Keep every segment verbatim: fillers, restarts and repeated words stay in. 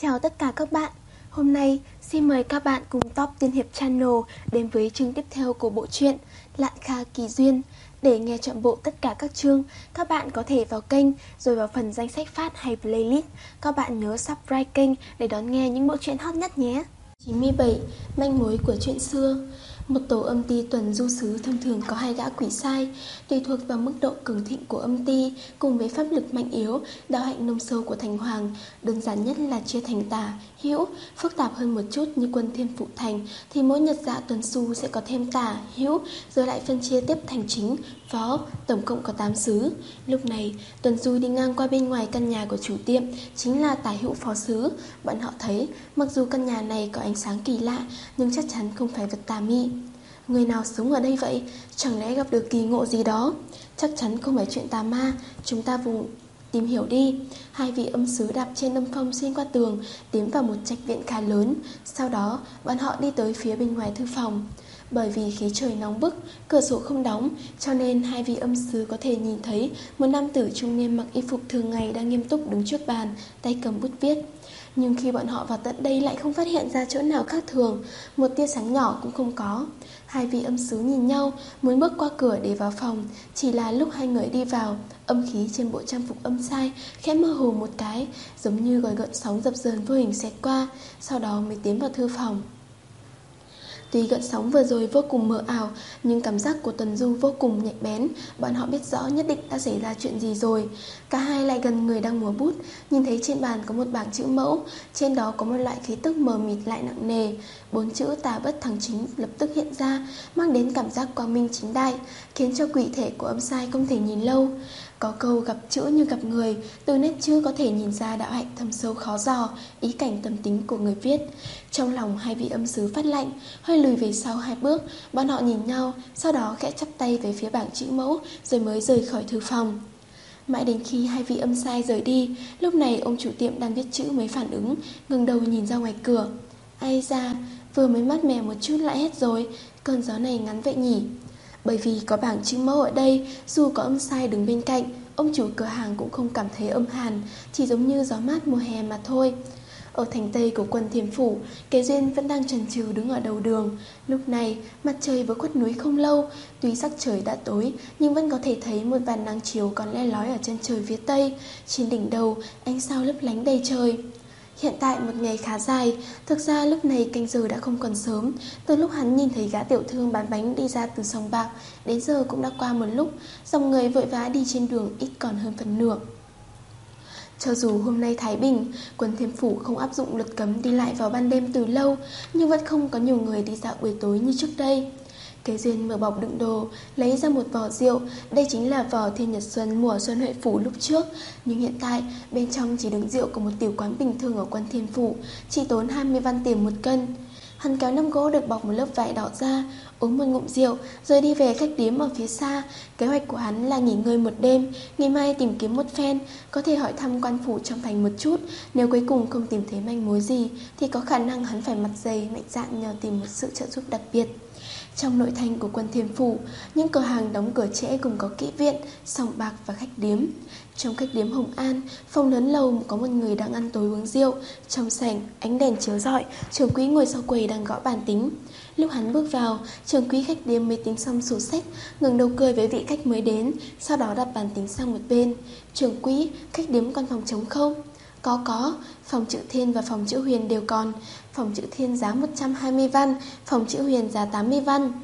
Chào tất cả các bạn. Hôm nay xin mời các bạn cùng Top Tiên Hiệp Channel đến với chương tiếp theo của bộ truyện Lạn Kha Kỳ Duyên. Để nghe trọn bộ tất cả các chương, các bạn có thể vào kênh rồi vào phần danh sách phát hay playlist. Các bạn nhớ subscribe kênh để đón nghe những bộ truyện hot nhất nhé. chín mươi bảy. Manh mối của chuyện xưa. Một tổ âm ty tuần du sứ thông thường có hai gã quỷ sai, tùy thuộc vào mức độ cường thịnh của âm ty cùng với pháp lực mạnh yếu, đạo hạnh nông sâu của thành hoàng. Đơn giản nhất là chia thành tả, hữu. Phức tạp hơn một chút như quân Thiên Phụ Thành thì mỗi nhật dạ tuần su sẽ có thêm tả, hữu, rồi lại phân chia tiếp thành chính, phó, tổng cộng có tám sứ. Lúc này tuần du đi ngang qua bên ngoài căn nhà của chủ tiệm, chính là tả hữu phó sứ. Bọn họ thấy mặc dù căn nhà này có ánh sáng kỳ lạ nhưng chắc chắn không phải vật tà mị. Người nào sống ở đây vậy? Chẳng lẽ gặp được kỳ ngộ gì đó? Chắc chắn không phải chuyện tà ma. Chúng ta vùng tìm hiểu đi. Hai vị âm sứ đạp trên âm phong xuyên qua tường, tiến vào một trạch viện khá lớn. Sau đó bọn họ đi tới phía bên ngoài thư phòng. Bởi vì khí trời nóng bức, cửa sổ không đóng, cho nên hai vị âm sứ có thể nhìn thấy một nam tử trung niên mặc y phục thường ngày đang nghiêm túc đứng trước bàn, tay cầm bút viết. Nhưng khi bọn họ vào tận đây lại không phát hiện ra chỗ nào khác thường, một tia sáng nhỏ cũng không có. Hai vị âm sứ nhìn nhau, muốn bước qua cửa để vào phòng. Chỉ là lúc hai người đi vào, âm khí trên bộ trang phục âm sai khẽ mơ hồ một cái, giống như gọi gợn sóng dập dờn vô hình xẹt qua, sau đó mới tiến vào thư phòng. Tuy gợn sóng vừa rồi vô cùng mờ ảo, nhưng cảm giác của Tuần Du vô cùng nhạy bén. Bọn họ biết rõ nhất định đã xảy ra chuyện gì rồi. Cả hai lại gần người đang múa bút, nhìn thấy trên bàn có một bảng chữ mẫu. Trên đó có một loại khí tức mờ mịt lại nặng nề. Bốn chữ tà bất thắng chính lập tức hiện ra, mang đến cảm giác quang minh chính đại, khiến cho quỷ thể của âm sai không thể nhìn lâu. Có câu gặp chữ như gặp người, từ nét chữ có thể nhìn ra đạo hạnh thâm sâu khó dò, ý cảnh tâm tính của người viết. Trong lòng hai vị âm sứ phát lạnh, hơi lùi về sau hai bước. Bọn họ nhìn nhau, sau đó khẽ chắp tay về phía bảng chữ mẫu, rồi mới rời khỏi thư phòng. Mãi đến khi hai vị âm sai rời đi, lúc này ông chủ tiệm đang viết chữ mới phản ứng, ngẩng đầu nhìn ra ngoài cửa. Ai da, vừa mới mát mẻ một chút lại hết rồi, cơn gió này ngắn vậy nhỉ? Bởi vì có bảng chữ mẫu ở đây, dù có âm sai đứng bên cạnh, ông chủ cửa hàng cũng không cảm thấy âm hàn, chỉ giống như gió mát mùa hè mà thôi. Ở thành tây của quân Thiên Phủ, Kế Duyên vẫn đang chần chừ đứng ở đầu đường. Lúc này mặt trời vừa khuất núi không lâu, tuy sắc trời đã tối nhưng vẫn có thể thấy một vài nắng chiếu còn le lói ở chân trời phía tây. Trên đỉnh đầu ánh sao lấp lánh đầy trời. Hiện tại một ngày khá dài. Thực ra lúc này canh giờ đã không còn sớm. Từ lúc hắn nhìn thấy gã tiểu thương bán bánh đi ra từ sòng bạc, đến giờ cũng đã qua một lúc. Dòng người vội vã đi trên đường ít còn hơn phần nửa. Cho dù hôm nay Thái Bình, quân Thiên Phủ không áp dụng luật cấm đi lại vào ban đêm từ lâu, nhưng vẫn không có nhiều người đi dạo buổi tối như trước đây. Kế Duyên mở bọc đựng đồ, lấy ra một vò rượu. Đây chính là vò Thiên Nhật Xuân mùa Xuân Huệ Phủ lúc trước. Nhưng hiện tại bên trong chỉ đựng rượu của một tiểu quán bình thường ở quân Thiên Phủ, chỉ tốn hai mươi văn tiền một cân. Hắn kéo nắm gỗ được bọc một lớp vải đỏ ra, uống một ngụm rượu, rồi đi về khách điếm ở phía xa. Kế hoạch của hắn là nghỉ ngơi một đêm, ngày mai tìm kiếm một phen, có thể hỏi thăm quan phủ trong thành một chút. Nếu cuối cùng không tìm thấy manh mối gì, thì có khả năng hắn phải mặt dày mạnh dạn nhờ tìm một sự trợ giúp đặc biệt. Trong nội thành của quân Thiên Phủ, những cửa hàng đóng cửa trễ gồm có kỹ viện, sòng bạc và khách điếm. Trong khách điếm Hồng An, phòng lớn lầu có một người đang ăn tối uống rượu. Trong sảnh, ánh đèn chiếu rọi, trưởng quỹ ngồi sau quầy đang gõ bàn tính. Lúc hắn bước vào, trưởng quỹ khách điếm mới tính xong sổ sách, ngẩng đầu cười với vị khách mới đến, sau đó đặt bàn tính sang một bên. Trưởng quỹ, khách điếm còn phòng trống không? Có có, phòng chữ Thiên và phòng chữ Huyền đều còn. Phòng chữ Thiên giá một trăm hai mươi văn, phòng chữ Huyền giá tám mươi văn.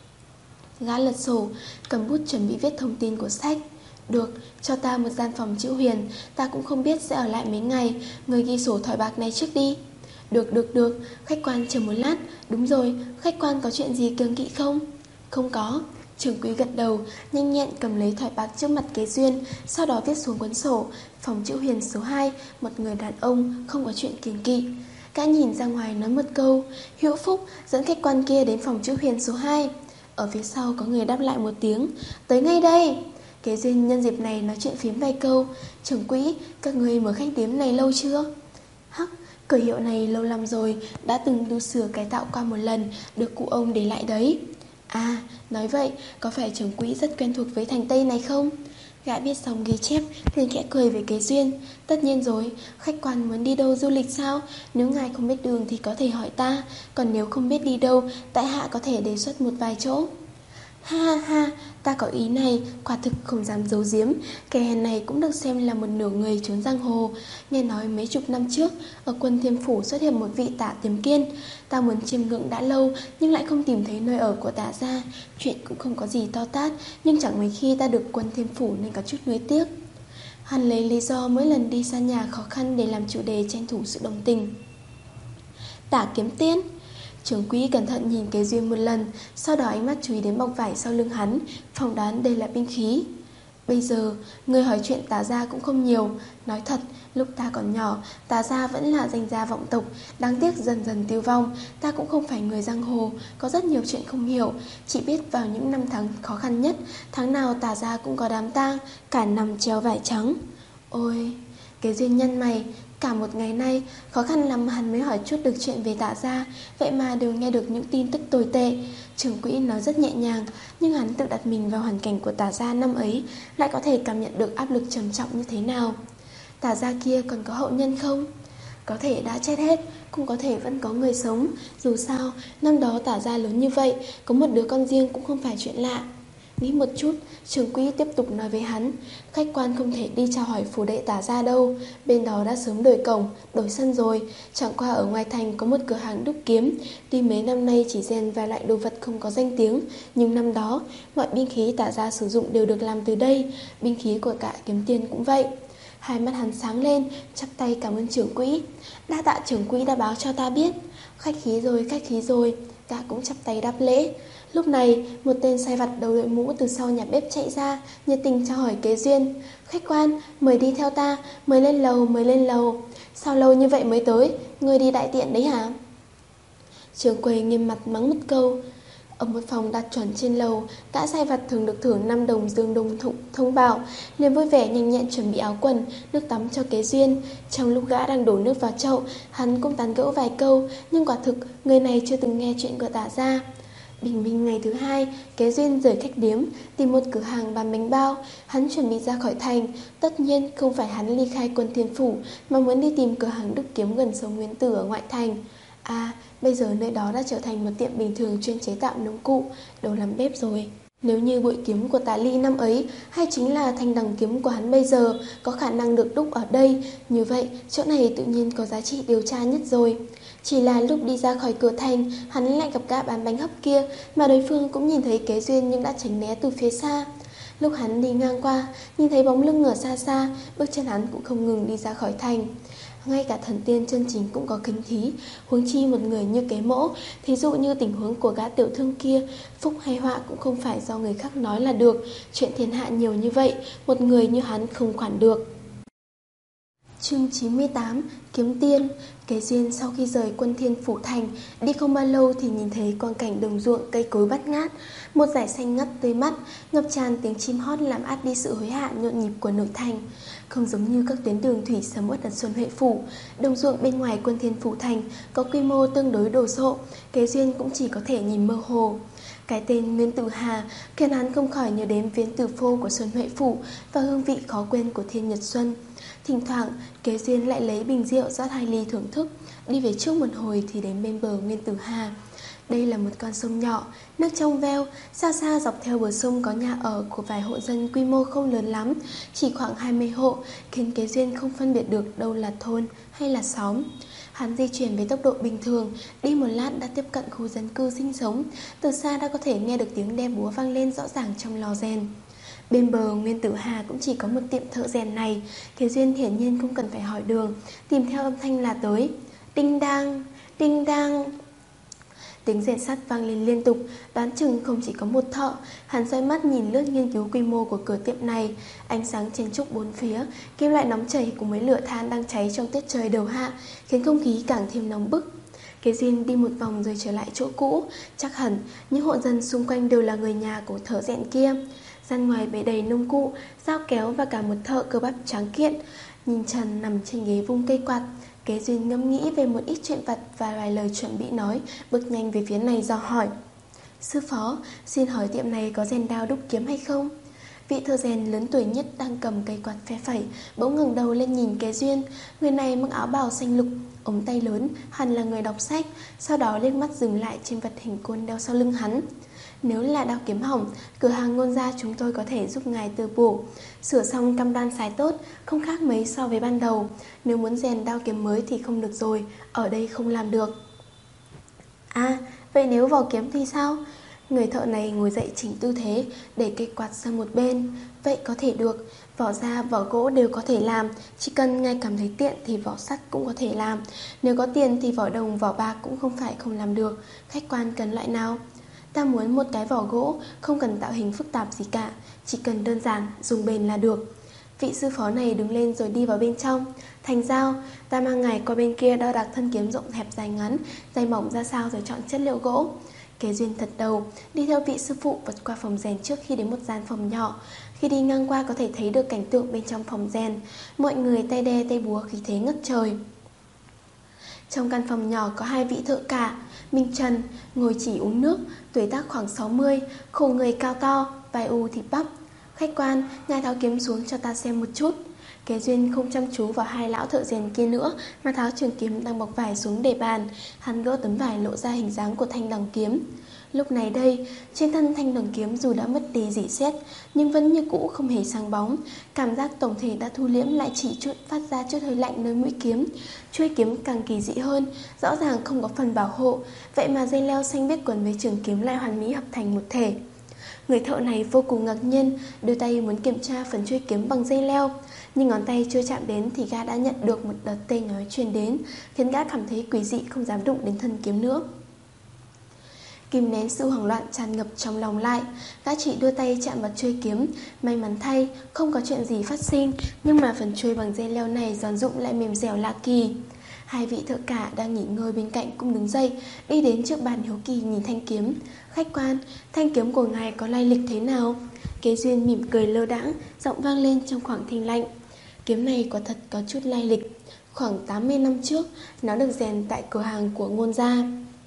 Gã lật sổ, cầm bút chuẩn bị viết thông tin của sách. Được, cho ta một gian phòng chữ Huyền, ta cũng không biết sẽ ở lại mấy ngày, người ghi sổ thỏi bạc này trước đi. Được được được, khách quan chờ một lát. Đúng rồi, khách quan có chuyện gì kiêng kỵ không? Không có. Trưởng quỹ gật đầu, nhanh nhẹn cầm lấy thỏi bạc trước mặt Kế Duyên, sau đó viết xuống cuốn sổ. Phòng chữ Huyền số hai, một người đàn ông, không có chuyện kiêng kỵ. Gã nhìn ra ngoài nói một câu, Hữu Phúc dẫn khách quan kia đến phòng chữ Huyền số hai. Ở phía sau có người đáp lại một tiếng, tới ngay đây. Kế Duyên nhân dịp này nói chuyện phím vài câu. Trưởng quỹ, các người mở khách điếm này lâu chưa? Hắc, cửa hiệu này lâu lắm rồi, đã từng tu sửa cải tạo qua một lần, được cụ ông để lại đấy. À, nói vậy, có phải trưởng quỹ rất quen thuộc với thành Tây này không? Gã viết xong ghi chép liền khẽ cười với Kế Duyên. Tất nhiên rồi, khách quan muốn đi đâu du lịch sao? Nếu ngài không biết đường thì có thể hỏi ta, còn nếu không biết đi đâu, tại hạ có thể đề xuất một vài chỗ. Ha ha ha, ta có ý này, quả thực không dám giấu giếm. Kẻ hèn này cũng được xem là một nửa người trốn giang hồ. Nghe nói mấy chục năm trước, ở Quân Thiên Phủ xuất hiện một vị Tả Tiềm Kiên. Ta muốn chiêm ngưỡng đã lâu, nhưng lại không tìm thấy nơi ở của Tả gia. Chuyện cũng không có gì to tát, nhưng chẳng mấy khi ta được Quân Thiên Phủ nên có chút nuối tiếc. Hắn lấy lý do mỗi lần đi xa nhà khó khăn để làm chủ đề tranh thủ sự đồng tình. Tả Kiếm Tiên. Trưởng quỹ cẩn thận nhìn Kế Duyên một lần, sau đó ánh mắt chú ý đến bọc vải sau lưng hắn, phỏng đoán đây là binh khí. Bây giờ, người hỏi chuyện Tả gia cũng không nhiều. Nói thật, lúc ta còn nhỏ, Tả gia vẫn là danh gia vọng tộc, đáng tiếc dần dần tiêu vong. Ta cũng không phải người giang hồ, có rất nhiều chuyện không hiểu. Chỉ biết vào những năm tháng khó khăn nhất, tháng nào Tả gia cũng có đám tang, cả năm treo vải trắng. Ôi, Kế Duyên nhân mày. Cả một ngày nay, khó khăn lắm hắn mới hỏi chút được chuyện về Tả gia, vậy mà đều nghe được những tin tức tồi tệ. Trưởng quỹ nói rất nhẹ nhàng, nhưng hắn tự đặt mình vào hoàn cảnh của Tả gia năm ấy, lại có thể cảm nhận được áp lực trầm trọng như thế nào. Tả gia kia còn có hậu nhân không? Có thể đã chết hết, cũng có thể vẫn có người sống. Dù sao, năm đó Tả gia lớn như vậy, có một đứa con riêng cũng không phải chuyện lạ. Nghĩ một chút, trưởng quỹ tiếp tục nói với hắn, khách quan không thể đi chào hỏi phủ đệ Tả gia đâu, bên đó đã sớm đổi cổng, đổi sân rồi. Chẳng qua ở ngoài thành có một cửa hàng đúc kiếm, tuy mấy năm nay chỉ rèn vài loại đồ vật không có danh tiếng, nhưng năm đó mọi binh khí Tả gia sử dụng đều được làm từ đây, binh khí của cả Kiếm Tiên cũng vậy. Hai mắt hắn sáng lên, chắp tay cảm ơn trưởng quỹ. Đa tạ trưởng quỹ đã báo cho ta biết. Khách khí rồi, khách khí rồi. Gã cũng chắp tay đáp lễ. Lúc này, một tên sai vặt đầu đội mũ từ sau nhà bếp chạy ra, nhiệt tình chào hỏi Kế Duyên. Khách quan, mời đi theo ta, mời lên lầu, mời lên lầu. Sao lâu như vậy mới tới, ngươi đi đại tiện đấy hả? Trưởng quầy nghiêm mặt mắng một câu. Ở một phòng đặt chuẩn trên lầu, gã sai vặt thường được thưởng năm đồng dương đồng thụng thông bảo, liền vui vẻ nhanh nhẹn chuẩn bị áo quần, nước tắm cho Kế Duyên. Trong lúc gã đang đổ nước vào chậu, hắn cũng tán gẫu vài câu, nhưng quả thực người này chưa từng nghe chuyện của Tả gia. Bình minh ngày thứ hai, Kế Duyên rời khách điếm, tìm một cửa hàng bán bánh bao. Hắn chuẩn bị ra khỏi thành. Tất nhiên không phải hắn ly khai Quân Thiên Phủ, mà muốn đi tìm cửa hàng đúc kiếm gần sông Nguyên Tử ở ngoại thành. À, bây giờ nơi đó đã trở thành một tiệm bình thường chuyên chế tạo nông cụ, đồ làm bếp rồi. Nếu như bội kiếm của Tả Ly năm ấy, hay chính là thanh đằng kiếm của hắn bây giờ, có khả năng được đúc ở đây, như vậy chỗ này tự nhiên có giá trị điều tra nhất rồi. Chỉ là lúc đi ra khỏi cửa thành, hắn lại gặp gã bán bánh hấp kia, mà đối phương cũng nhìn thấy Kế Duyên nhưng đã tránh né từ phía xa. Lúc hắn đi ngang qua, nhìn thấy bóng lưng ở xa xa, bước chân hắn cũng không ngừng đi ra khỏi thành. Ngay cả thần tiên chân chính cũng có kính thí, huống chi một người như Kế Mỗ. Thí dụ như tình huống của gã tiểu thương kia, phúc hay họa cũng không phải do người khác nói là được. Chuyện thiên hạ nhiều như vậy, một người như hắn không quản được. Chương chín mươi tám, Kiếm Tiên. Kế Duyên sau khi rời Quân Thiên Phủ thành, đi không bao lâu thì nhìn thấy quang cảnh đồng ruộng cây cối bát ngát, một dải xanh ngắt tươi mắt, ngập tràn tiếng chim hót làm át đi sự hối hả nhộn nhịp của nội thành. Không giống như các tuyến đường thủy sầm uất ở Xuân Huệ Phủ, đồng ruộng bên ngoài Quân Thiên Phủ thành có quy mô tương đối đồ sộ, Kế Duyên cũng chỉ có thể nhìn mơ hồ. Cái tên Nguyên Tử Hà khiến hắn không khỏi nhớ đến viễn tử phô của Xuân Huệ Phủ và hương vị khó quên của Thiên Nhật Xuân. Thỉnh thoảng, Kế Duyên lại lấy bình rượu rót hai ly thưởng thức, đi về trước một hồi thì đến bên bờ Nguyên Tử Hà. Đây là một con sông nhỏ, nước trong veo, xa xa dọc theo bờ sông có nhà ở của vài hộ dân quy mô không lớn lắm, chỉ khoảng hai mươi hộ, khiến Kế Duyên không phân biệt được đâu là thôn hay là xóm. Hắn di chuyển với tốc độ bình thường, đi một lát đã tiếp cận khu dân cư sinh sống, từ xa đã có thể nghe được tiếng đe búa vang lên rõ ràng trong lò rèn. Bên bờ Nguyên Tử Hà cũng chỉ có một tiệm thợ rèn này, Kế Duyên hiển nhiên không cần phải hỏi đường, tìm theo âm thanh là tới. Đinh đang, đinh đang. Tiếng rèn sắt vang lên liên tục, đoán chừng không chỉ có một thợ. Hắn xoay mắt nhìn lướt nghiên cứu quy mô của cửa tiệm này, ánh sáng chen chúc bốn phía, kim loại nóng chảy cùng mấy lửa than đang cháy trong tiết trời đầu hạ, khiến không khí càng thêm nóng bức. Kế Duyên đi một vòng rồi trở lại chỗ cũ, chắc hẳn những hộ dân xung quanh đều là người nhà của thợ rèn kia. Gian ngoài bày đầy nông cụ, dao kéo và cả một thợ cơ bắp tráng kiện. Nhìn Trần nằm trên ghế vung cây quạt, Kế Duyên ngẫm nghĩ về một ít chuyện vặt và vài lời chuẩn bị nói, bước nhanh về phía này dò hỏi. Sư phó, xin hỏi tiệm này có rèn đao đúc kiếm hay không? Vị thợ rèn lớn tuổi nhất đang cầm cây quạt phe phẩy bỗng ngẩng đầu lên nhìn Kế Duyên. Người này mặc áo bào xanh lục, ống tay lớn, hẳn là người đọc sách. Sau đó liếc mắt dừng lại trên vật hình côn đeo sau lưng hắn. Nếu là đao kiếm hỏng, cửa hàng Ngôn gia chúng tôi có thể giúp ngài từ bổ, sửa xong cam đoan xài tốt, không khác mấy so với ban đầu. Nếu muốn rèn đao kiếm mới thì không được rồi, ở đây không làm được. À, vậy nếu vỏ kiếm thì sao? Người thợ này ngồi dậy chỉnh tư thế, để cây quạt sang một bên. Vậy có thể được, vỏ da, vỏ gỗ đều có thể làm. Chỉ cần ngài cảm thấy tiện thì vỏ sắt cũng có thể làm. Nếu có tiền thì vỏ đồng, vỏ bạc cũng không phải không làm được. Khách quan cần loại nào? Ta muốn một cái vỏ gỗ, không cần tạo hình phức tạp gì cả, chỉ cần đơn giản, dùng bền là được. Vị sư phó này đứng lên rồi đi vào bên trong. Thành giao, ta mang ngài qua bên kia đo đạc thân kiếm rộng hẹp dài ngắn, dày mỏng ra sao rồi chọn chất liệu gỗ. Kế Duyên thật đầu, đi theo vị sư phụ vượt qua phòng rèn trước khi đến một gian phòng nhỏ. Khi đi ngang qua có thể thấy được cảnh tượng bên trong phòng rèn. Mọi người tay đe tay búa khí thế ngất trời. Trong căn phòng nhỏ có hai vị thợ cả. Minh Trần ngồi chỉ uống nước, tuổi tác khoảng sáu mươi, khổ người cao to, vai u thịt bắp. Khách quan, ngài tháo kiếm xuống cho ta xem một chút. Kế Duyên không chăm chú vào hai lão thợ rèn kia nữa, mà tháo trường kiếm đang bọc vải xuống để bàn. Hắn gỡ tấm vải lộ ra hình dáng của thanh đằng kiếm. Lúc này đây, trên thân thanh đằng kiếm dù đã mất đi rỉ sét, nhưng vẫn như cũ không hề sáng bóng. Cảm giác tổng thể đã thu liễm, lại chỉ chút phát ra chút hơi lạnh nơi mũi kiếm. Chuôi kiếm càng kỳ dị hơn, rõ ràng không có phần bảo hộ, vậy mà dây leo xanh biếc quấn với trường kiếm lại hoàn mỹ hợp thành một thể. Người thợ này vô cùng ngạc nhiên, đưa tay muốn kiểm tra phần chuôi kiếm bằng dây leo, nhưng ngón tay chưa chạm đến thì gã đã nhận được một đợt tê nhói truyền đến, khiến gã cảm thấy quỷ dị, không dám đụng đến thân kiếm nữa. Kìm nén sự hoảng loạn tràn ngập trong lòng lại, gã chỉ đưa tay chạm vào chuôi kiếm. May mắn thay, không có chuyện gì phát sinh, nhưng mà phần chuôi bằng dây leo này giòn rụng lại mềm dẻo lạ kỳ. Hai vị thợ cả đang nghỉ ngơi bên cạnh cũng đứng dậy, đi đến trước bàn hiếu kỳ nhìn thanh kiếm. Khách quan, thanh kiếm của ngài có lai lịch thế nào? Kế Duyên mỉm cười lơ đãng, giọng vang lên trong khoảng thinh lạnh. Kiếm này quả thật có chút lai lịch. Khoảng tám mươi năm trước, nó được rèn tại cửa hàng của Ngôn gia.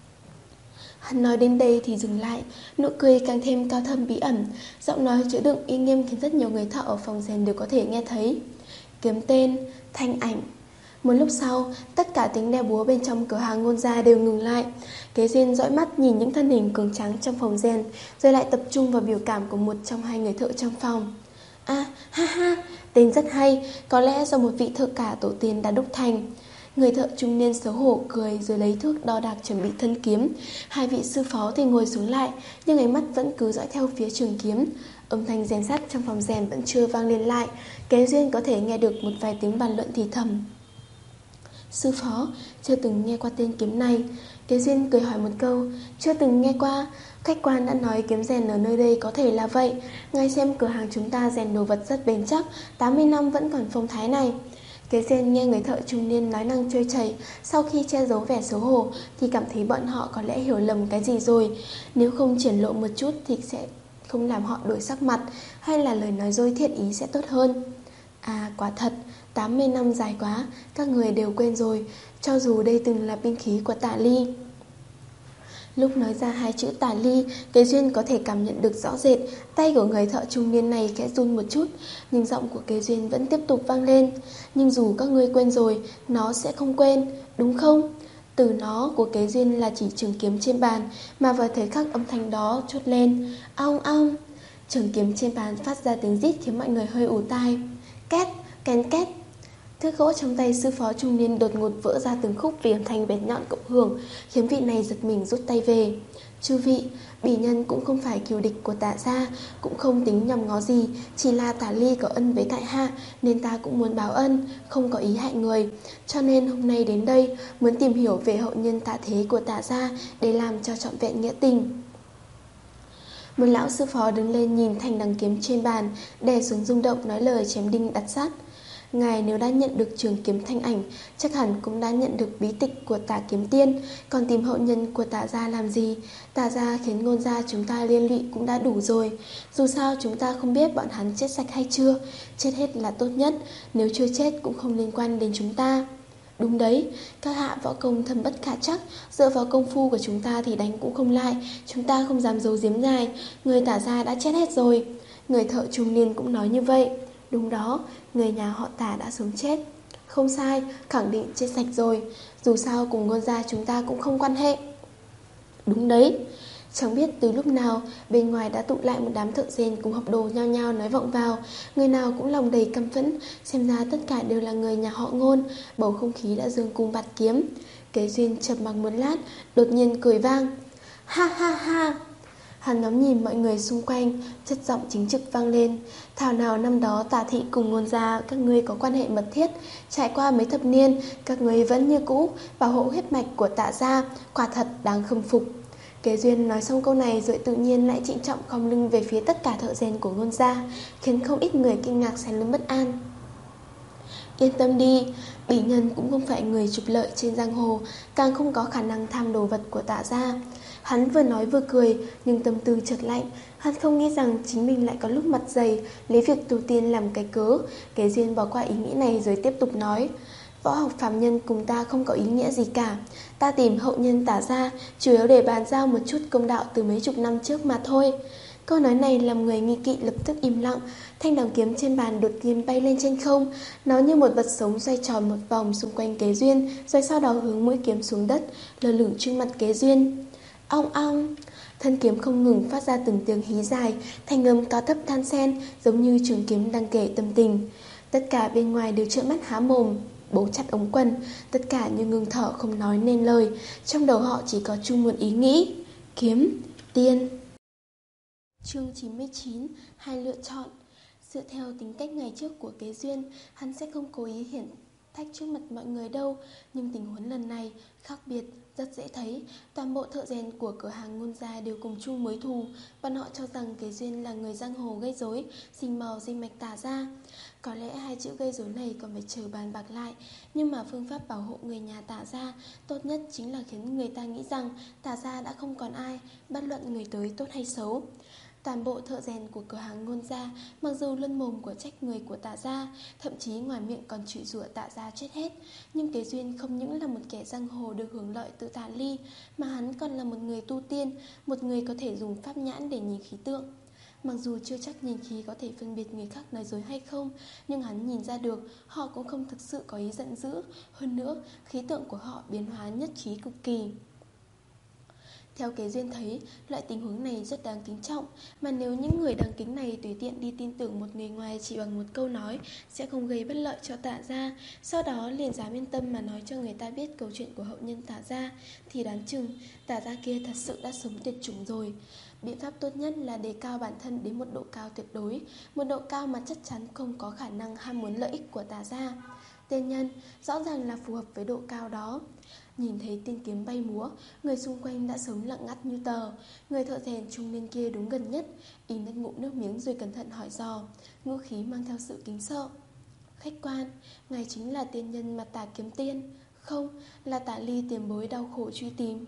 Hắn nói đến đây thì dừng lại, nụ cười càng thêm cao thâm bí ẩn. Giọng nói chứa đựng uy nghiêm khiến rất nhiều người thợ ở phòng rèn đều có thể nghe thấy. Kiếm tên, Thanh Ảnh. Một lúc sau, tất cả tiếng đeo búa bên trong cửa hàng Ngôn gia đều ngừng lại. Kế Duyên dõi mắt nhìn những thân hình cường tráng trong phòng rèn, rồi lại tập trung vào biểu cảm của một trong hai người thợ trong phòng. À, ha ha, tên rất hay, có lẽ do một vị thợ cả tổ tiên đã đúc thành. Người thợ trung niên xấu hổ cười rồi lấy thước đo đạc chuẩn bị thân kiếm. Hai vị sư phó thì ngồi xuống lại, nhưng ánh mắt vẫn cứ dõi theo phía trường kiếm. Âm thanh rèn sắt trong phòng rèn vẫn chưa vang lên lại. Kế Duyên có thể nghe được một vài tiếng bàn luận thì thầm. Sư phó, chưa từng nghe qua tên kiếm này. Kế Duyên cười hỏi một câu. Chưa từng nghe qua. Khách quan đã nói kiếm rèn ở nơi đây có thể là vậy. Ngài xem cửa hàng chúng ta rèn đồ vật rất bền chắc, tám mươi năm vẫn còn phong thái này. Kế Duyên nghe người thợ trung niên nói năng trôi chảy, sau khi che giấu vẻ xấu hổ thì cảm thấy bọn họ có lẽ hiểu lầm cái gì rồi. Nếu không triển lộ một chút thì sẽ không làm họ đổi sắc mặt, hay là lời nói dối thiện ý sẽ tốt hơn. À, quả thật, tám mươi năm dài quá, các người đều quên rồi, cho dù đây từng là binh khí của Tạ Ly. Lúc nói ra hai chữ Tả Ly, Kế Duyên có thể cảm nhận được rõ rệt. Tay của người thợ trung niên này khẽ run một chút, nhưng giọng của Kế Duyên vẫn tiếp tục vang lên. Nhưng dù các ngươi quên rồi, nó sẽ không quên, đúng không? Từ nó của Kế Duyên là chỉ trường kiếm trên bàn, mà vào thời khắc âm thanh đó chốt lên. Ong ong. Trường kiếm trên bàn phát ra tiếng rít khiến mọi người hơi ù tai. Két, kén két. Thước gỗ trong tay sư phó trung niên đột ngột vỡ ra từng khúc vì âm thanh bén nhọn cộng hưởng, khiến vị này giật mình rút tay về. Chư vị, bỉ nhân cũng không phải kiều địch của Tạ gia, cũng không tính nhằm ngó gì, chỉ là Tả Ly có ân với tại hạ nên ta cũng muốn báo ân, không có ý hại người. Cho nên hôm nay đến đây muốn tìm hiểu về hậu nhân tạ thế của Tạ gia để làm cho trọn vẹn nghĩa tình. Một lão sư phó đứng lên nhìn thanh đằng kiếm trên bàn, đè xuống rung động nói lời chém đinh đặt sắt. Ngài nếu đã nhận được trường kiếm Thanh Ảnh, chắc hẳn cũng đã nhận được bí tịch của Tả Kiếm Tiên, còn tìm hậu nhân của Tả gia làm gì? Tả gia khiến Ngôn gia chúng ta liên lụy cũng đã đủ rồi. Dù sao chúng ta không biết bọn hắn chết sạch hay chưa, chết hết là tốt nhất, nếu chưa chết cũng không liên quan đến chúng ta. Đúng đấy, các hạ võ công thâm bất khả chắc, dựa vào công phu của chúng ta thì đánh cũng không lại, chúng ta không dám giấu giếm ngài, người Tả gia đã chết hết rồi. Người thợ trung niên cũng nói như vậy. Đúng đó, người nhà họ Tả đã sớm chết. Không sai, khẳng định chết sạch rồi. Dù sao cùng Ngôn gia chúng ta cũng không quan hệ. Đúng đấy. Chẳng biết từ lúc nào, bên ngoài đã tụ lại một đám thợ rèn cùng học đồ nhao nhao nói vọng vào. Người nào cũng lòng đầy căm phẫn, xem ra tất cả đều là người nhà họ Ngôn. Bầu không khí đã dương cung bạt kiếm. Kế Duyên chập mặc một lát, đột nhiên cười vang. Ha ha ha. Hắn ngắm nhìn mọi người xung quanh, chất giọng chính trực vang lên. Thảo nào năm đó Tả thị cùng Ngôn gia các ngươi có quan hệ mật thiết. Trải qua mấy thập niên, các ngươi vẫn như cũ bảo hộ huyết mạch của Tạ gia, quả thật đáng khâm phục. Kế Duyên nói xong câu này rồi tự nhiên lại trịnh trọng khom lưng về phía tất cả thợ rèn của Ngôn gia, khiến không ít người kinh ngạc xen lẫn bất an. Yên tâm đi, Bỉ Nhân cũng không phải người trục lợi trên giang hồ, càng không có khả năng tham đồ vật của Tạ gia. Hắn vừa nói vừa cười, nhưng tâm tư chợt lạnh. Hắn không nghĩ rằng chính mình lại có lúc mặt dày, lấy việc tu tiên làm cái cớ. Kế Duyên bỏ qua ý nghĩ này rồi tiếp tục nói. Võ học phàm nhân cùng ta không có ý nghĩa gì cả. Ta tìm hậu nhân Tả gia chủ yếu để bàn giao một chút công đạo từ mấy chục năm trước mà thôi. Câu nói này làm người nghi kỵ lập tức im lặng. Thanh đằng kiếm trên bàn đột nhiên bay lên trên không. Nó như một vật sống xoay tròn một vòng xung quanh Kế Duyên, rồi sau đó hướng mũi kiếm xuống đất, lơ lửng trước mặt Kế Duyên. Ong ong. Thân kiếm không ngừng phát ra từng tiếng hí dài, thanh âm cao thấp đan xen, giống như trường kiếm đang kể tâm tình. Tất cả bên ngoài đều trợn mắt há mồm, bấu chặt ống quần, tất cả như ngừng thở không nói nên lời. Trong đầu họ chỉ có chung một ý nghĩ: kiếm, tiên. Chương chín mươi chín. Hai lựa chọn. Dựa theo tính cách ngày trước của Kế Duyên, hắn sẽ không cố ý hiển thách trước mặt mọi người đâu. Nhưng tình huống lần này khác biệt, rất dễ thấy. Toàn bộ thợ rèn của cửa hàng Ngôn gia đều cùng chung mối thù. Bọn họ cho rằng Kế Duyên là người giang hồ gây rối, rình mò dinh mạch Tả gia. Có lẽ hai chữ gây rối này còn phải chờ bàn bạc lại. Nhưng mà phương pháp bảo hộ người nhà Tả gia tốt nhất chính là khiến người ta nghĩ rằng Tả gia đã không còn ai, bất luận người tới tốt hay xấu. Toàn bộ thợ rèn của cửa hàng Ngôn gia mặc dù luân mồm của trách người của Tạ gia, thậm chí ngoài miệng còn chửi rủa Tạ gia chết hết. Nhưng Kế Duyên không những là một kẻ giang hồ được hưởng lợi từ Tạ ly, mà hắn còn là một người tu tiên, một người có thể dùng pháp nhãn để nhìn khí tượng. Mặc dù chưa chắc nhìn khí có thể phân biệt người khác nói dối hay không, nhưng hắn nhìn ra được họ cũng không thực sự có ý giận dữ. Hơn nữa, khí tượng của họ biến hóa nhất trí cực kỳ. Theo Kế Duyên thấy, loại tình huống này rất đáng kính trọng. Mà nếu những người đáng kính này tùy tiện đi tin tưởng một người ngoài chỉ bằng một câu nói, sẽ không gây bất lợi cho Tạ gia, sau đó liền dám yên tâm mà nói cho người ta biết câu chuyện của hậu nhân Tạ gia, thì đoán chừng Tạ gia kia thật sự đã sống tuyệt chủng rồi. Biện pháp tốt nhất là đề cao bản thân đến một độ cao tuyệt đối, một độ cao mà chắc chắn không có khả năng ham muốn lợi ích của Tạ gia. Tiên nhân rõ ràng là phù hợp với độ cao đó. Nhìn thấy tiên kiếm bay múa, người xung quanh đã sớm lặng ngắt như tờ. Người thợ rèn trung niên kia đứng gần nhất, y nứt ngụm nước miếng rồi cẩn thận hỏi dò, ngữ khí mang theo sự kính sợ. Khách quan, ngài chính là tiên nhân mà Tả kiếm tiên? Không, là Tả ly tiền bối đau khổ truy tìm.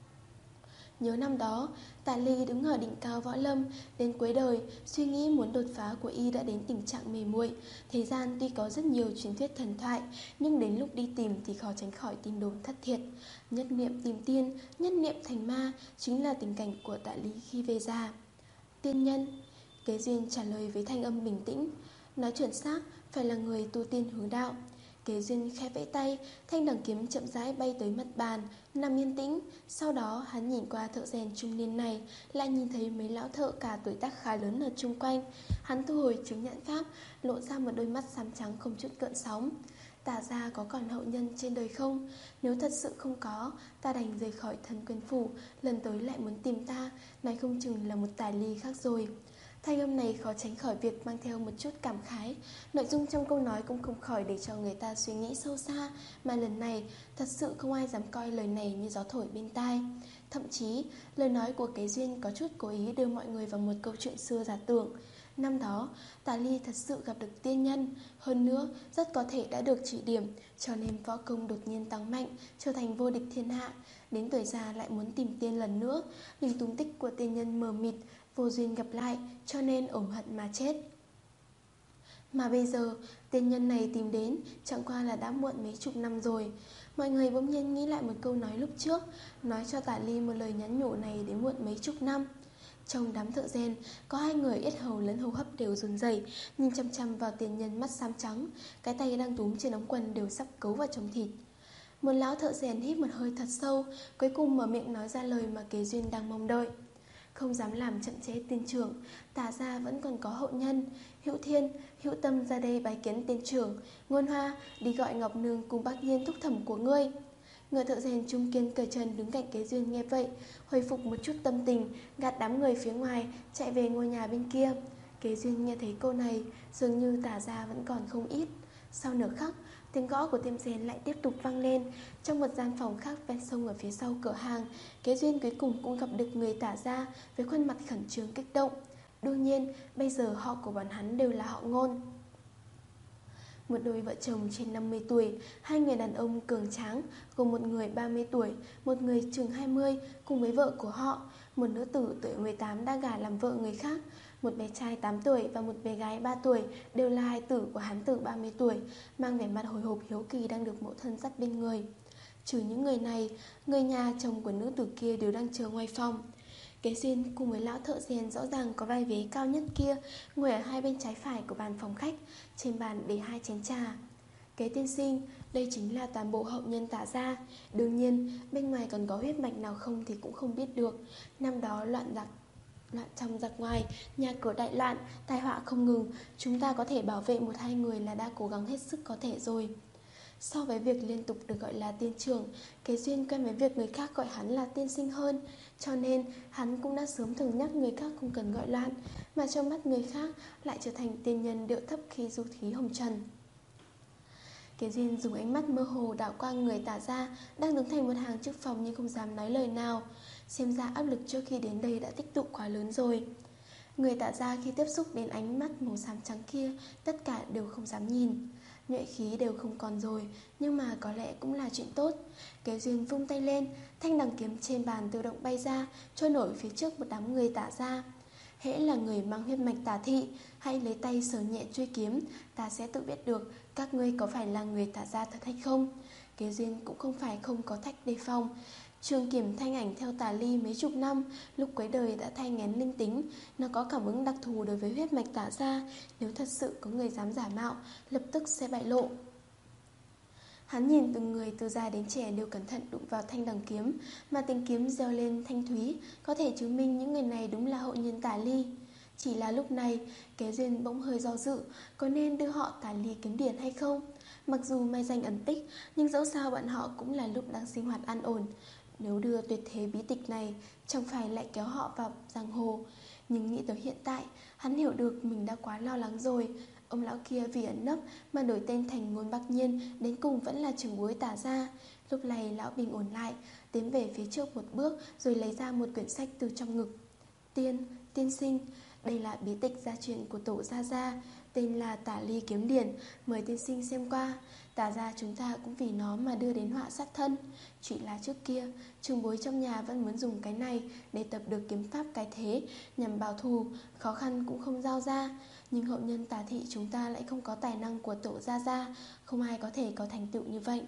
Nhớ năm đó, Tả ly đứng ở đỉnh cao võ lâm, đến cuối đời, suy nghĩ muốn đột phá của y đã đến tình trạng mê muội. Thế gian tuy có rất nhiều truyền thuyết thần thoại, nhưng đến lúc đi tìm thì khó tránh khỏi tin đồn thất thiệt. Nhất niệm tìm tiên, nhất niệm thành ma, chính là tình cảnh của Tả ly khi về già. Tiên nhân, Kế Duyên trả lời với thanh âm bình tĩnh, nói chuẩn xác, phải là người tu tiên hướng đạo. Kế Duyên khẽ vẫy tay, thanh đằng kiếm chậm rãi bay tới mặt bàn, nằm yên tĩnh. Sau đó hắn nhìn qua thợ rèn trung niên này, lại nhìn thấy mấy lão thợ cả tuổi tác khá lớn ở chung quanh. Hắn thu hồi chứng nhận pháp, lộ ra một đôi mắt xám trắng không chút gợn sóng. Tả gia có còn hậu nhân trên đời không? Nếu thật sự không có, ta đành rời khỏi thân quyến phủ, lần tới lại muốn tìm ta, nói không chừng là một Tả ly khác rồi. Thanh âm này khó tránh khỏi việc mang theo một chút cảm khái. Nội dung trong câu nói cũng không khỏi để cho người ta suy nghĩ sâu xa. Mà lần này thật sự không ai dám coi lời này như gió thổi bên tai. Thậm chí lời nói của Kế Duyên có chút cố ý đưa mọi người vào một câu chuyện xưa giả tưởng. Năm đó Tả ly thật sự gặp được tiên nhân, hơn nữa rất có thể đã được chỉ điểm, cho nên võ công đột nhiên tăng mạnh, trở thành vô địch thiên hạ. Đến tuổi già lại muốn tìm tiên lần nữa, nhưng tung tích của tiên nhân mờ mịt, vô duyên gặp lại, cho nên ổn hận mà chết. Mà bây giờ tiên nhân này tìm đến chẳng qua là đã muộn mấy chục năm rồi. Mọi người bỗng nhiên nghĩ lại một câu nói lúc trước, nói cho Tả ly một lời nhắn nhủ này đến muộn mấy chục năm. Trong đám thợ rèn, có hai người yết hầu lẫn hô hấp đều run rẩy, nhìn chăm chăm vào tiền nhân mắt xám trắng, cái tay đang túm trên ống quần đều sắp cấu vào trong thịt. Một lão thợ rèn hít một hơi thật sâu, cuối cùng mở miệng nói ra lời mà Kế Duyên đang mong đợi. Không dám làm chậm trễ tiên trưởng, Tả gia vẫn còn có hậu nhân. Hữu Thiên, Hữu Tâm ra đây bái kiến tiên trưởng. Ngôn Hoa, đi gọi Ngọc Nương cùng bác nhiên thúc thẩm của ngươi. Người thợ rèn trung kiên cởi trần đứng cạnh Kế Duyên nghe vậy, hồi phục một chút tâm tình, gạt đám người phía ngoài, chạy về ngôi nhà bên kia. Kế Duyên nghe thấy câu này, dường như Tả gia vẫn còn không ít. Sau nửa khắc, tiếng gõ của tiệm rèn lại tiếp tục vang lên. Trong một gian phòng khác ven sông ở phía sau cửa hàng, Kế Duyên cuối cùng cũng gặp được người Tả gia với khuôn mặt khẩn trương kích động. Đương nhiên, bây giờ họ của bọn hắn đều là họ Ngôn. Một đôi vợ chồng trên năm mươi tuổi, hai người đàn ông cường tráng, gồm một người ba mươi tuổi, một người chừng hai mươi, cùng với vợ của họ. Một nữ tử tuổi mười tám đã gả làm vợ người khác. Một bé trai tám tuổi và một bé gái ba tuổi đều là hài tử của hán tử ba mươi tuổi, mang vẻ mặt hồi hộp hiếu kỳ đang được mẫu thân dắt bên người. Trừ những người này, người nhà chồng của nữ tử kia đều đang chờ ngoài phòng. Kế Duyên cùng với lão thợ rèn rõ ràng có vai vế cao nhất kia ngồi ở hai bên trái phải của bàn phòng khách, trên bàn để hai chén trà. Kế tiên sinh, đây chính là toàn bộ hậu nhân Tả gia. Đương nhiên, bên ngoài còn có huyết mạch nào không thì cũng không biết được. Năm đó loạn giặc Loạn trong giặc ngoài, nhà cửa đại loạn, tai họa không ngừng. Chúng ta có thể bảo vệ một hai người là đã cố gắng hết sức có thể rồi. So với việc liên tục được gọi là tiên trưởng, Kế Duyên quen với việc người khác gọi hắn là tiên sinh hơn. Cho nên hắn cũng đã sớm thường nhắc người khác không cần gọi loạn, mà trong mắt người khác lại trở thành tiên nhân điệu thấp khi du thí hồng trần. Kế Duyên dùng ánh mắt mơ hồ đảo qua người Tả gia đang đứng thành một hàng trước phòng nhưng không dám nói lời nào. Xem ra áp lực trước khi đến đây đã tích tụ quá lớn rồi. Người Tả gia khi tiếp xúc đến ánh mắt màu xám trắng kia, tất cả đều không dám nhìn. Nhuệ khí đều không còn rồi, nhưng mà có lẽ cũng là chuyện tốt. Kế Duyên vung tay lên, thanh đằng kiếm trên bàn tự động bay ra, trôi nổi phía trước một đám người Tả gia. Hễ là người mang huyết mạch Tả thị, hãy lấy tay sờ nhẹ chuôi kiếm, ta sẽ tự biết được các ngươi có phải là người Tả gia thật hay không. Kế Duyên cũng không phải không có thách đề phòng. Trường kiểm thanh ảnh theo Tả ly mấy chục năm, lúc cuối đời đã thay ngén linh tính. Nó có cảm ứng đặc thù đối với huyết mạch Tả gia. Nếu thật sự có người dám giả mạo, lập tức sẽ bại lộ. Hắn nhìn từng người từ già đến trẻ đều cẩn thận đụng vào thanh đằng kiếm, mà tiếng kiếm reo lên thanh thúy, có thể chứng minh những người này đúng là hậu nhân Tả ly. Chỉ là lúc này, Kế Duyên bỗng hơi do dự, có nên đưa họ Tả ly kiếm điển hay không? Mặc dù mai danh ẩn tích, nhưng dẫu sao bọn họ cũng là lúc đang sinh hoạt an ổn. Nếu đưa tuyệt thế bí tịch này, chẳng phải lại kéo họ vào giang hồ. Nhưng nghĩ tới hiện tại, hắn hiểu được mình đã quá lo lắng rồi. Ông lão kia vì ẩn nấp mà đổi tên thành Ngôn Bác Nhiên, đến cùng vẫn là trưởng bối Tả gia. Lúc này lão bình ổn lại, tiến về phía trước một bước, rồi lấy ra một quyển sách từ trong ngực. Tiên, tiên sinh, đây là bí tịch gia truyền của tổ Gia Gia, tên là Tả ly kiếm điển, mời tiên sinh xem qua. Tả gia chúng ta cũng vì nó mà đưa đến họa sát thân. Chỉ là trước kia, trưởng bối trong nhà vẫn muốn dùng cái này để tập được kiếm pháp cái thế, nhằm bảo thù, khó khăn cũng không giao ra. Nhưng hậu nhân Tả thị chúng ta lại không có tài năng của tổ Gia Gia, không ai có thể có thành tựu như vậy.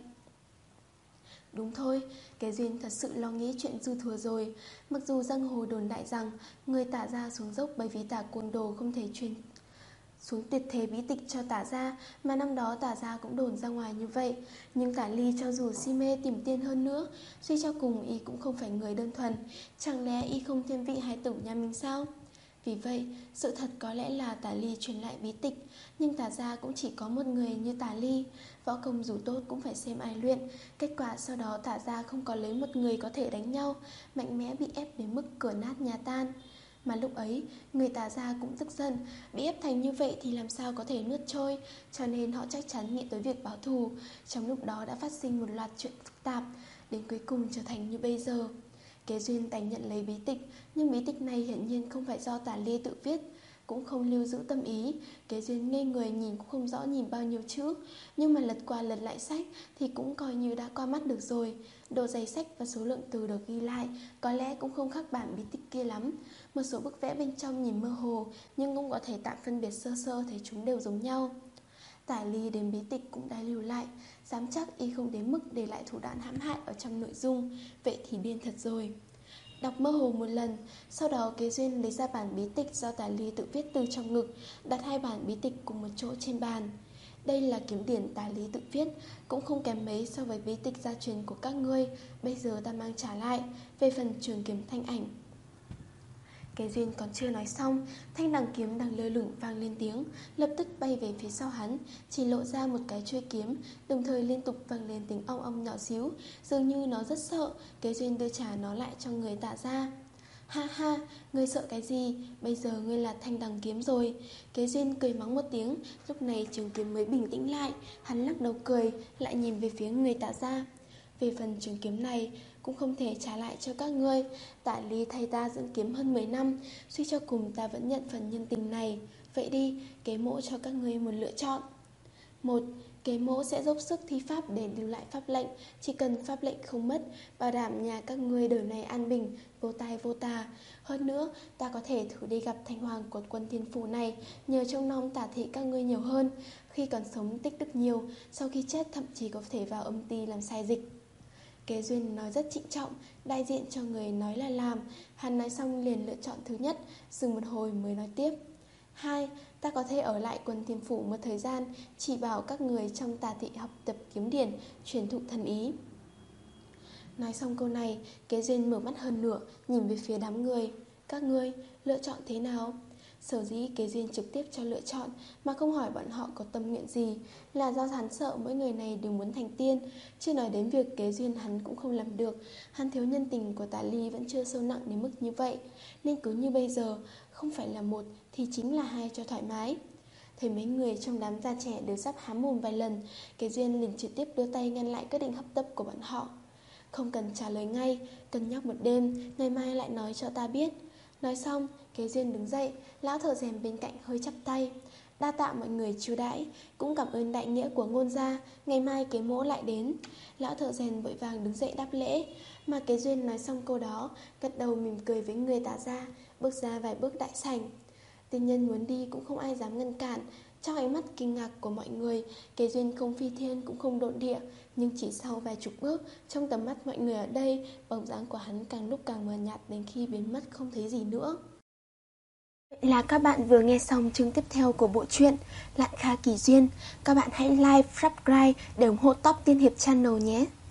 Đúng thôi, Kế Duyên thật sự lo nghĩ chuyện dư thừa rồi. Mặc dù giang hồ đồn đại rằng người Tả gia xuống dốc bởi vì Tả Cuồng Đồ không thể truyền xuống tuyệt thế bí tịch cho Tả gia, mà năm đó Tả gia cũng đồn ra ngoài như vậy. Nhưng Tả ly cho dù si mê tìm tiên hơn nữa, suy cho cùng y cũng không phải người đơn thuần. Chẳng lẽ y không thiên vị hài tử nhà mình sao? Vì vậy, sự thật có lẽ là Tả ly truyền lại bí tịch, nhưng Tả gia cũng chỉ có một người như Tả ly. Võ công dù tốt cũng phải xem ai luyện. Kết quả sau đó Tả gia không có lấy một người có thể đánh nhau, mạnh mẽ bị ép đến mức cửa nát nhà tan. Mà lúc ấy, người Tả gia cũng tức giận, bị ép thành như vậy thì làm sao có thể nuốt trôi, cho nên họ chắc chắn nghĩ tới việc báo thù. Trong lúc đó đã phát sinh một loạt chuyện phức tạp, đến cuối cùng trở thành như bây giờ. Kế Duyên đành nhận lấy bí tịch, nhưng bí tịch này hiển nhiên không phải do Tả ly tự viết, cũng không lưu giữ tâm ý. Kế Duyên ngây người nhìn cũng không rõ nhìn bao nhiêu chữ, nhưng mà lật qua lật lại sách thì cũng coi như đã qua mắt được rồi. Độ dày sách và số lượng từ được ghi lại có lẽ cũng không khác bản bí tịch kia lắm. Một số bức vẽ bên trong nhìn mơ hồ, nhưng cũng có thể tạm phân biệt sơ sơ thấy chúng đều giống nhau. Tả ly đến bí tịch cũng đã lưu lại, dám chắc y không đến mức để lại thủ đoạn hãm hại ở trong nội dung, vậy thì điên thật rồi. đọc mơ hồ một lần. Sau đó Kế Duyên lấy ra bản bí tịch do Tả Ly tự viết từ trong ngực, đặt hai bản bí tịch cùng một chỗ trên bàn. Đây là kiếm điển Tả Ly tự viết, cũng không kém mấy so với bí tịch gia truyền của các ngươi. Bây giờ ta mang trả lại. Về phần trường kiếm thanh ảnh, Kế Duyên còn chưa nói xong, thanh đằng kiếm đang lơ lửng vang lên tiếng, lập tức bay về phía sau hắn, chỉ lộ ra một cái chuôi kiếm, đồng thời liên tục vang lên tiếng ong ong nhỏ xíu, dường như nó rất sợ. Kế Duyên đưa trả nó lại cho người Tạ Gia. Ha ha, ngươi sợ cái gì, bây giờ ngươi là thanh đằng kiếm rồi. Kế Duyên cười mắng một tiếng, lúc này trường kiếm mới bình tĩnh lại. Hắn lắc đầu cười, lại nhìn về phía người Tạ Gia. Về phần trường kiếm này cũng không thể trả lại cho các ngươi. Tả Ly thay ta dưỡng kiếm hơn mười năm, suy cho cùng ta vẫn nhận phần nhân tình này. Vậy đi, Kế mỗ cho các ngươi một lựa chọn. Một, Kế mỗ sẽ dốc sức thi pháp để lưu lại pháp lệnh. Chỉ cần pháp lệnh không mất, bảo đảm nhà các ngươi đời này an bình, vô tai vô tà. Hơn nữa, ta có thể thử đi gặp thành hoàng của quân thiên phủ này, nhờ trông nom tả thị các ngươi nhiều hơn. Khi còn sống tích đức nhiều, sau khi chết thậm chí có thể vào âm ty làm sai dịch. Kế Duyên nói rất trịnh trọng, đại diện cho người nói là làm. Hắn nói xong liền lựa chọn thứ nhất, dừng một hồi mới nói tiếp. Hai, ta có thể ở lại quân thiên phủ một thời gian, chỉ bảo các người trong Tả thị học tập kiếm điển, truyền thụ thần ý. Nói xong câu này, Kế Duyên mở mắt hơn nửa, nhìn về phía đám người. Các ngươi lựa chọn thế nào? Sở dĩ Kế Duyên trực tiếp cho lựa chọn mà không hỏi bọn họ có tâm nguyện gì là do hắn sợ mỗi người này đều muốn thành tiên. Chưa nói đến việc Kế Duyên hắn cũng không làm được. Hắn thiếu nhân tình của Tả Ly vẫn chưa sâu nặng đến mức như vậy, nên cứ như bây giờ, không phải là một thì chính là hai cho thoải mái. Thấy mấy người trong đám già trẻ đều sắp há mồm vài lần, Kế Duyên liền trực tiếp đưa tay ngăn lại quyết định hấp tấp của bọn họ. Không cần trả lời ngay, cân nhắc một đêm, ngày mai lại nói cho ta biết. Nói xong, Kế Duyên đứng dậy, lão thợ rèn bên cạnh hơi chắp tay. Đa tạ mọi người chiêu đãi, cũng cảm ơn đại nghĩa của Ngôn gia, ngày mai Kế mỗ lại đến. Lão thợ rèn vội vàng đứng dậy đáp lễ. Mà Kế Duyên nói xong câu đó, gật đầu mỉm cười với người Tả gia, bước ra vài bước đại sảnh. Tiên nhân muốn đi cũng không ai dám ngăn cản. Trong ánh mắt kinh ngạc của mọi người, Kế Duyên không phi thiên cũng không độn địa, nhưng chỉ sau vài chục bước, trong tầm mắt mọi người ở đây, bóng dáng của hắn càng lúc càng mờ nhạt đến khi biến mất không thấy gì nữa. Vậy là các bạn vừa nghe xong chương tiếp theo của bộ truyện Lạn Kha Kỳ Duyên. Các bạn hãy like, subscribe để ủng hộ Top Tiên Hiệp Channel nhé.